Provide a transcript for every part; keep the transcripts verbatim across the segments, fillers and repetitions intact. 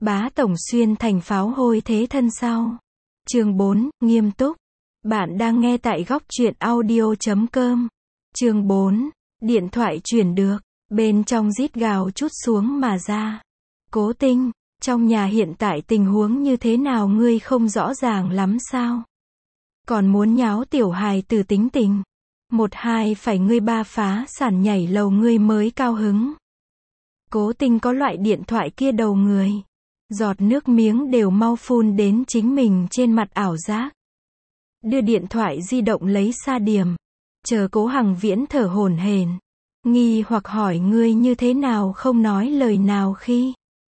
Bá Tổng Xuyên thành pháo hôi thế thân sau. Chương bốn, nghiêm túc. Bạn đang nghe tại góc truyện audio chấm com. Chương bốn, điện thoại chuyển được, bên trong rít gào trút xuống mà ra. Cố Tinh, trong nhà hiện tại tình huống như thế nào ngươi không rõ ràng lắm sao? Còn muốn nháo tiểu hài tử tính tình. Một hai phải ngươi ba phá sản nhảy lầu ngươi mới cao hứng. Cố Tinh có loại điện thoại kia đầu người. Giọt nước miếng đều mau phun đến chính mình trên mặt ảo giác. Đưa điện thoại di động lấy xa điểm. Chờ Cố Hằng Viễn thở hổn hển, nghi hoặc hỏi ngươi như thế nào không nói lời nào khi.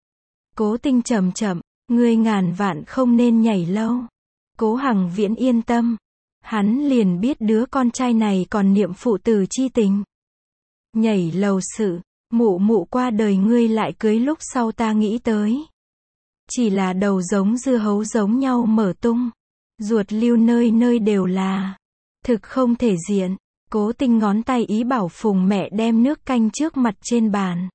Cố Tinh chậm chậm, ngươi ngàn vạn không nên nhảy lâu. Cố Hằng Viễn yên tâm. Hắn liền biết đứa con trai này còn niệm phụ tử chi tình. Nhảy lầu sự, mụ mụ qua đời ngươi lại cưới lúc sau ta nghĩ tới. Chỉ là đầu giống dưa hấu giống nhau mở tung. Ruột lưu nơi nơi đều là. Thực không thể diện. Cố Tinh ngón tay ý bảo Phùng mẹ đem nước canh trước mặt trên bàn.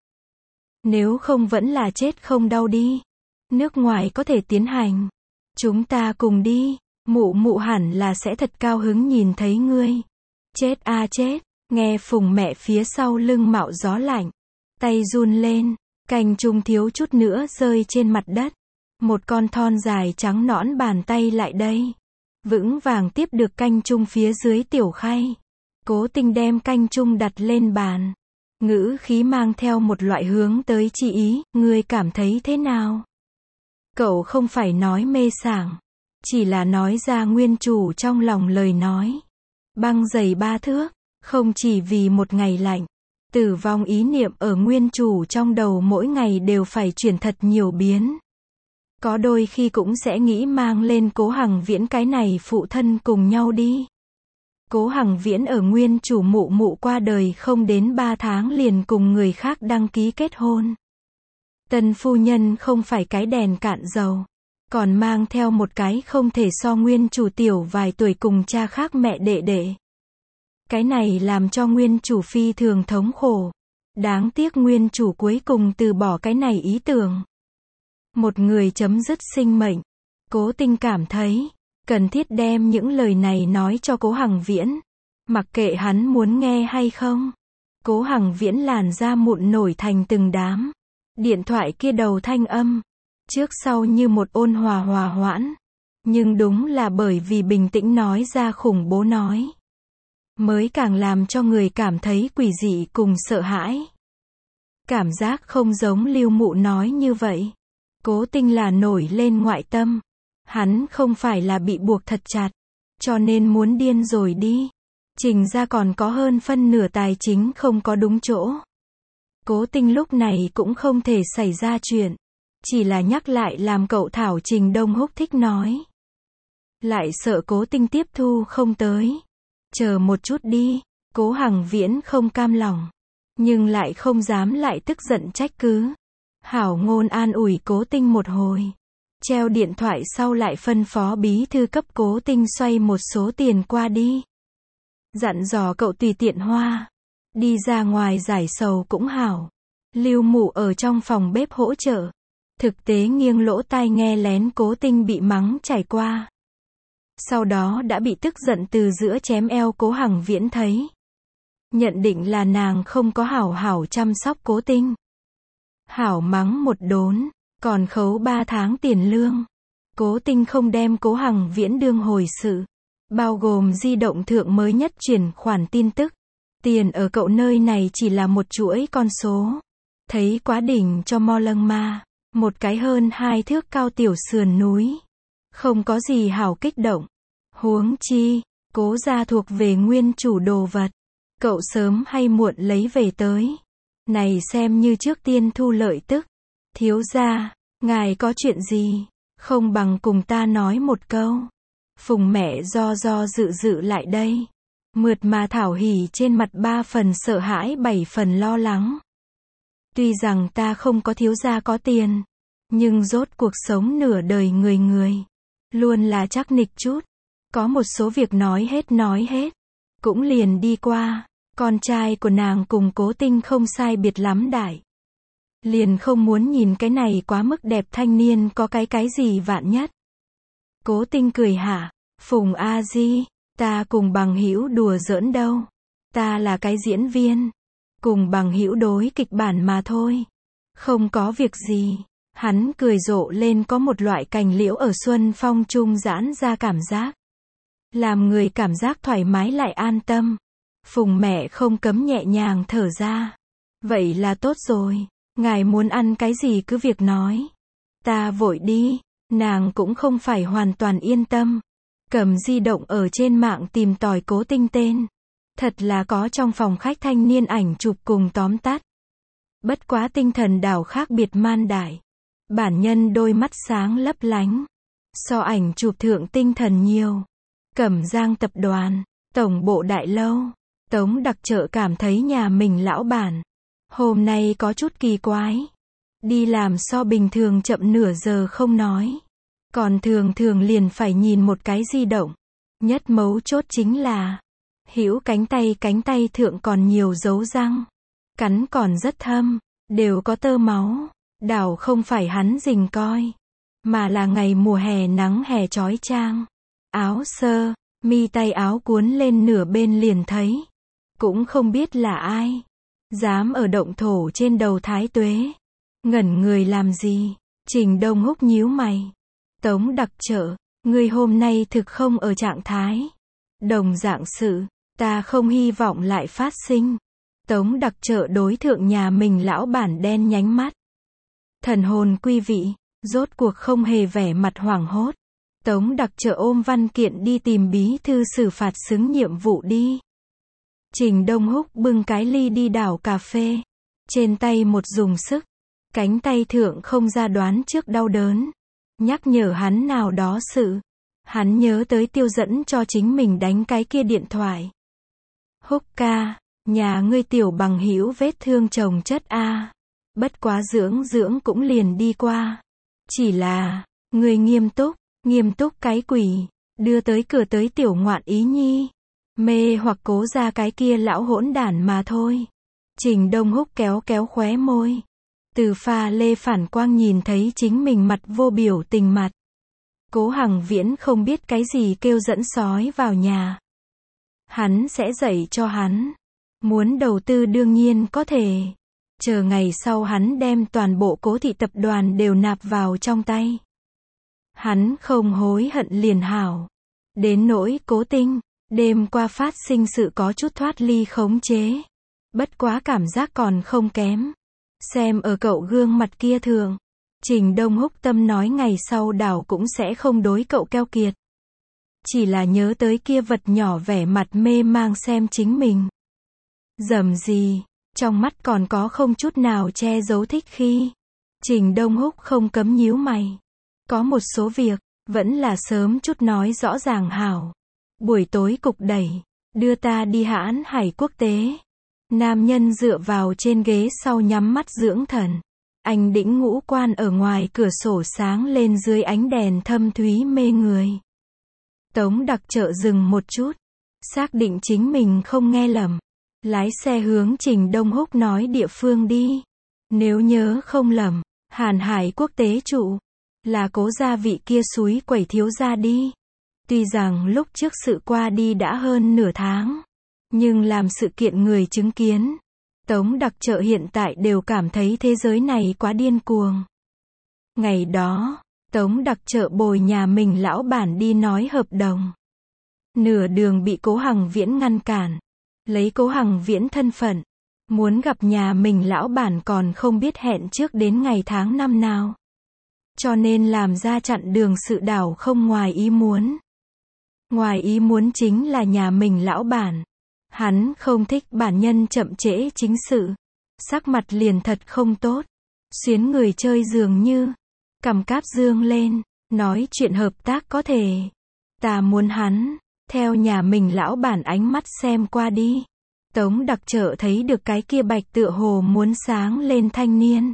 Nếu không vẫn là chết không đau đi. Nước ngoài có thể tiến hành. Chúng ta cùng đi. Mụ mụ hẳn là sẽ thật cao hứng nhìn thấy ngươi. Chết a chết. Nghe Phùng mẹ phía sau lưng mạo gió lạnh. Tay run lên. Canh chung thiếu chút nữa rơi trên mặt đất. Một con thon dài trắng nõn bàn tay lại đây. Vững vàng tiếp được canh chung phía dưới tiểu khay. Cố Tinh đem canh chung đặt lên bàn. Ngữ khí mang theo một loại hướng tới chi ý, ngươi cảm thấy thế nào? Cậu không phải nói mê sảng. Chỉ là nói ra nguyên chủ trong lòng lời nói. Băng dày ba thước, không chỉ vì một ngày lạnh. Tử vong ý niệm ở nguyên chủ trong đầu mỗi ngày đều phải chuyển thật nhiều biến. Có đôi khi cũng sẽ nghĩ mang lên Cố Hằng Viễn cái này phụ thân cùng nhau đi. Cố Hằng Viễn ở nguyên chủ mụ mụ qua đời không đến ba tháng liền cùng người khác đăng ký kết hôn. Tân phu nhân không phải cái đèn cạn dầu. Còn mang theo một cái không thể so nguyên chủ tiểu vài tuổi cùng cha khác mẹ đệ đệ. Cái này làm cho nguyên chủ phi thường thống khổ. Đáng tiếc nguyên chủ cuối cùng từ bỏ cái này ý tưởng. Một người chấm dứt sinh mệnh. Cố Tinh cảm thấy cần thiết đem những lời này nói cho Cố Hằng Viễn. Mặc kệ hắn muốn nghe hay không. Cố Hằng Viễn làn da mụn nổi thành từng đám. Điện thoại kia đầu thanh âm. Trước sau như một ôn hòa hòa hoãn. Nhưng đúng là bởi vì bình tĩnh nói ra khủng bố nói. Mới càng làm cho người cảm thấy quỷ dị cùng sợ hãi. Cảm giác không giống Lưu Mụ nói như vậy. Cố Tinh là nổi lên ngoại tâm. Hắn không phải là bị buộc thật chặt. Cho nên muốn điên rồi đi. Trình ra còn có hơn phân nửa tài chính không có đúng chỗ. Cố Tinh lúc này cũng không thể xảy ra chuyện. Chỉ là nhắc lại làm cậu thảo Trình Đông Húc thích nói. Lại sợ Cố Tinh tiếp thu không tới. Chờ một chút đi. Cố Hằng Viễn không cam lòng. Nhưng lại không dám lại tức giận trách cứ. Hảo ngôn an ủi Cố Tinh một hồi. Treo điện thoại sau lại phân phó bí thư cấp Cố Tinh xoay một số tiền qua đi. Dặn dò cậu tùy tiện hoa. Đi ra ngoài giải sầu cũng hảo. Lưu Mụ ở trong phòng bếp hỗ trợ. Thực tế nghiêng lỗ tai nghe lén Cố Tinh bị mắng trải qua. Sau đó đã bị tức giận từ giữa chém eo Cố Hằng Viễn thấy. Nhận định là nàng không có hảo hảo chăm sóc Cố Tinh. Hảo mắng một đốn. Còn khấu ba tháng tiền lương. Cố Tinh không đem Cố Hằng Viễn đương hồi sự. Bao gồm di động thượng mới nhất chuyển khoản tin tức. Tiền ở cậu nơi này chỉ là một chuỗi con số. Thấy quá đỉnh cho mo lâng ma. Một cái hơn hai thước cao tiểu sườn núi. Không có gì hảo kích động. Huống chi, Cố gia thuộc về nguyên chủ đồ vật. Cậu sớm hay muộn lấy về tới. Này xem như trước tiên thu lợi tức. Thiếu gia, ngài có chuyện gì, không bằng cùng ta nói một câu. Phùng mẹ do do dự dự lại đây. Mượt mà thảo hỉ trên mặt ba phần sợ hãi bảy phần lo lắng. Tuy rằng ta không có thiếu gia có tiền, nhưng rốt cuộc sống nửa đời người người. Luôn là chắc nịch chút. Có một số việc nói hết nói hết. Cũng liền đi qua. Con trai của nàng cùng Cố Tinh không sai biệt lắm đại. Liền không muốn nhìn cái này quá mức đẹp thanh niên có cái cái gì vạn nhất. Cố Tinh cười hả, Phùng A Di, ta cùng bằng hữu đùa giỡn đâu. Ta là cái diễn viên. Cùng bằng hữu đối kịch bản mà thôi. Không có việc gì. Hắn cười rộ lên, có một loại cành liễu ở xuân phong trung giãn ra cảm giác. Làm người cảm giác thoải mái lại an tâm. Phùng mẹ không cấm nhẹ nhàng thở ra. Vậy là tốt rồi. Ngài muốn ăn cái gì cứ việc nói. Ta vội đi. Nàng cũng không phải hoàn toàn yên tâm. Cầm di động ở trên mạng tìm tòi Cố Tinh tên. Thật là có trong phòng khách thanh niên ảnh chụp cùng tóm tắt. Bất quá tinh thần đảo khác biệt man đại. Bản nhân đôi mắt sáng lấp lánh. So ảnh chụp thượng tinh thần nhiều. Cẩm Giang tập đoàn, tổng bộ đại lâu. Tống Đặc Trợ cảm thấy nhà mình lão bản hôm nay có chút kỳ quái. Đi làm so bình thường chậm nửa giờ không nói. Còn thường thường liền phải nhìn một cái di động. Nhất mấu chốt chính là hữu cánh tay cánh tay thượng còn nhiều dấu răng. Cắn còn rất thâm, đều có tơ máu. Đảo không phải hắn rình coi, mà là ngày mùa hè nắng hè chói chang. Áo sơ, mi tay áo cuốn lên nửa bên liền thấy. Cũng không biết là ai. Dám ở động thổ trên đầu Thái Tuế. Ngẩn người làm gì? Trình Đông Húc nhíu mày. Tống Đặc Trợ, ngươi hôm nay thực không ở trạng thái. Đồng dạng sự, ta không hy vọng lại phát sinh. Tống Đặc Trợ đối thượng nhà mình lão bản đen nhánh mắt. Thần hồn quy vị, rốt cuộc không hề vẻ mặt hoảng hốt. Tống Đặc Trợ ôm văn kiện đi tìm bí thư xử phạt xứng nhiệm vụ đi. Trình Đông Húc bưng cái ly đi đảo cà phê. Trên tay một dùng sức. Cánh tay thượng không ra đoán trước đau đớn. Nhắc nhở hắn nào đó sự. Hắn nhớ tới Tiêu Dẫn cho chính mình đánh cái kia điện thoại. Húc ca, nhà ngươi tiểu bằng hữu vết thương chồng chất a. Bất quá dưỡng dưỡng cũng liền đi qua. Chỉ là, người nghiêm túc, nghiêm túc cái quỷ, đưa tới cửa tới tiểu ngoạn ý nhi. Mê hoặc cố ra cái kia lão hỗn đản mà thôi. Trình Đông Húc kéo kéo khóe môi. Từ pha lê phản quang nhìn thấy chính mình mặt vô biểu tình mặt. Cố Hằng Viễn không biết cái gì kêu dẫn sói vào nhà. Hắn sẽ dạy cho hắn. Muốn đầu tư đương nhiên có thể. Chờ ngày sau hắn đem toàn bộ Cố thị tập đoàn đều nạp vào trong tay. Hắn không hối hận liền hảo. Đến nỗi Cố Tinh, đêm qua phát sinh sự có chút thoát ly khống chế. Bất quá cảm giác còn không kém. Xem ở cậu gương mặt kia thường. Trình Đông Húc tâm nói ngày sau đảo cũng sẽ không đối cậu keo kiệt. Chỉ là nhớ tới kia vật nhỏ vẻ mặt mê mang xem chính mình. Dầm gì, trong mắt còn có không chút nào che giấu thích khi. Trình Đông Húc không cấm nhíu mày. Có một số việc, vẫn là sớm chút nói rõ ràng hảo. Buổi tối cục đẩy, đưa ta đi hãn hải quốc tế. Nam nhân dựa vào trên ghế sau nhắm mắt dưỡng thần. Anh đĩnh ngũ quan ở ngoài cửa sổ sáng lên dưới ánh đèn thâm thúy mê người. Tống Đặc Trợ dừng một chút. Xác định chính mình không nghe lầm. Lái xe hướng Trình Đông Húc nói địa phương đi. Nếu nhớ không lầm, Hàn Hải quốc tế trụ. Là Cố gia vị kia súi quẩy thiếu gia đi. Tuy rằng lúc trước sự qua đi đã hơn nửa tháng. Nhưng làm sự kiện người chứng kiến. Tống Đặc Trợ hiện tại đều cảm thấy thế giới này quá điên cuồng. Ngày đó, Tống Đặc Trợ bồi nhà mình lão bản đi nói hợp đồng. Nửa đường bị Cố Hằng Viễn ngăn cản. Lấy Cố Hằng Viễn thân phận. Muốn gặp nhà mình lão bản còn không biết hẹn trước đến ngày tháng năm nào. Cho nên làm ra chặn đường sự đảo không ngoài ý muốn. Ngoài ý muốn chính là nhà mình lão bản. Hắn không thích bản nhân chậm trễ chính sự. Sắc mặt liền thật không tốt. Xuyến người chơi dường như. Cầm cáp dương lên. Nói chuyện hợp tác có thể. Ta muốn hắn. Theo nhà mình lão bản ánh mắt xem qua đi. Tống Đặc Trợ thấy được cái kia bạch tựa hồ muốn sáng lên thanh niên.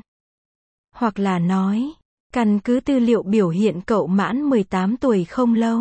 Hoặc là nói. Căn cứ tư liệu biểu hiện cậu mãn mười tám tuổi không lâu.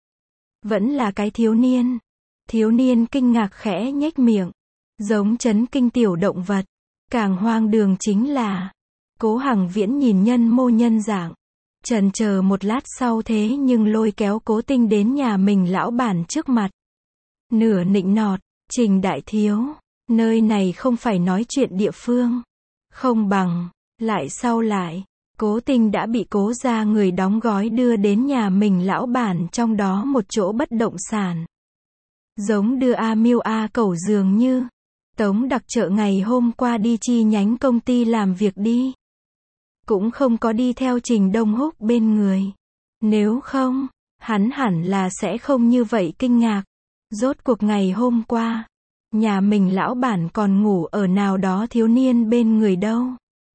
Vẫn là cái thiếu niên. Thiếu niên kinh ngạc khẽ nhếch miệng. Giống chấn kinh tiểu động vật. Càng hoang đường chính là. Cố Hằng Viễn nhìn nhân mô nhân dạng. Chần chờ một lát sau thế nhưng lôi kéo Cố Tinh đến nhà mình lão bản trước mặt. Nửa nịnh nọt, Trình đại thiếu, nơi này không phải nói chuyện địa phương. Không bằng, lại sau lại, Cố Tinh đã bị Cố gia người đóng gói đưa đến nhà mình lão bản trong đó một chỗ bất động sản. Giống đưa A Miêu A Cẩu dường như. Tống Đặc Trợ ngày hôm qua đi chi nhánh công ty làm việc đi. Cũng không có đi theo Trình Đông Húc bên người. Nếu không, hắn hẳn là sẽ không như vậy kinh ngạc. Rốt cuộc ngày hôm qua, nhà mình lão bản còn ngủ ở nào đó thiếu niên bên người đâu.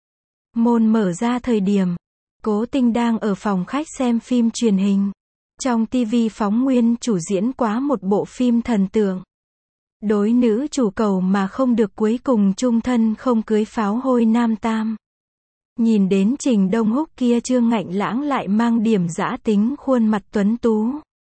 Môn mở ra thời điểm, Cố Tinh đang ở phòng khách xem phim truyền hình. Trong tivi phóng nguyên chủ diễn quá một bộ phim thần tượng. Đối nữ chủ cầu mà không được cuối cùng chung thân không cưới pháo hôi nam tam. Nhìn đến Trình Đông Húc kia trương ngạnh lãng lại mang điểm dã tính khuôn mặt tuấn tú.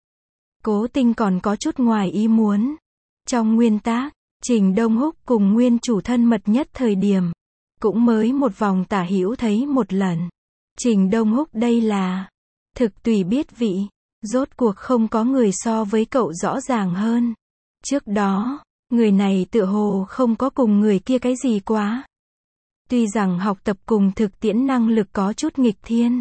Cố Tinh còn có chút ngoài ý muốn. Trong nguyên tác, Trình Đông Húc cùng nguyên chủ thân mật nhất thời điểm. Cũng mới một vòng tả hữu thấy một lần. Trình Đông Húc đây là thực tùy biết vị. Rốt cuộc không có người so với cậu rõ ràng hơn. Trước đó, người này tựa hồ không có cùng người kia cái gì quá. Tuy rằng học tập cùng thực tiễn năng lực có chút nghịch thiên.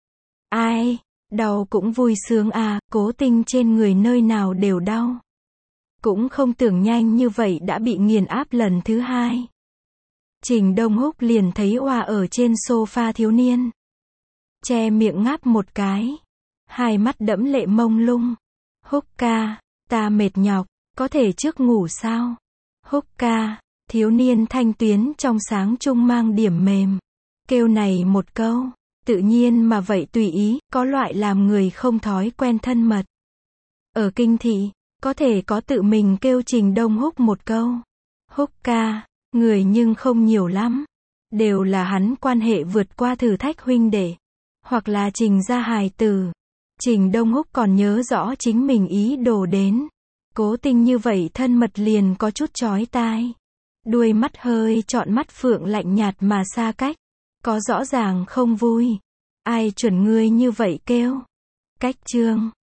Ai, đau cũng vui sướng à, Cố Tinh trên người nơi nào đều đau. Cũng không tưởng nhanh như vậy đã bị nghiền áp lần thứ hai. Trình Đông Húc liền thấy oa ở trên sofa thiếu niên. Che miệng ngáp một cái. Hai mắt đẫm lệ mông lung. Húc ca, ta mệt nhọc, có thể trước ngủ sao? Húc ca, thiếu niên thanh tuyến trong sáng trung mang điểm mềm. Kêu này một câu, tự nhiên mà vậy tùy ý, có loại làm người không thói quen thân mật. Ở kinh thị, có thể có tự mình kêu Trình Đông Húc một câu. Húc ca, người nhưng không nhiều lắm. Đều là hắn quan hệ vượt qua thử thách huynh đệ. Hoặc là Trình gia hài tử. Trình Đông Húc còn nhớ rõ chính mình ý đồ đến. Cố Tinh như vậy thân mật liền có chút chói tai. Đuôi mắt hơi trọn mắt phượng lạnh nhạt mà xa cách. Có rõ ràng không vui. Ai chuẩn ngươi như vậy kêu. Cách chương.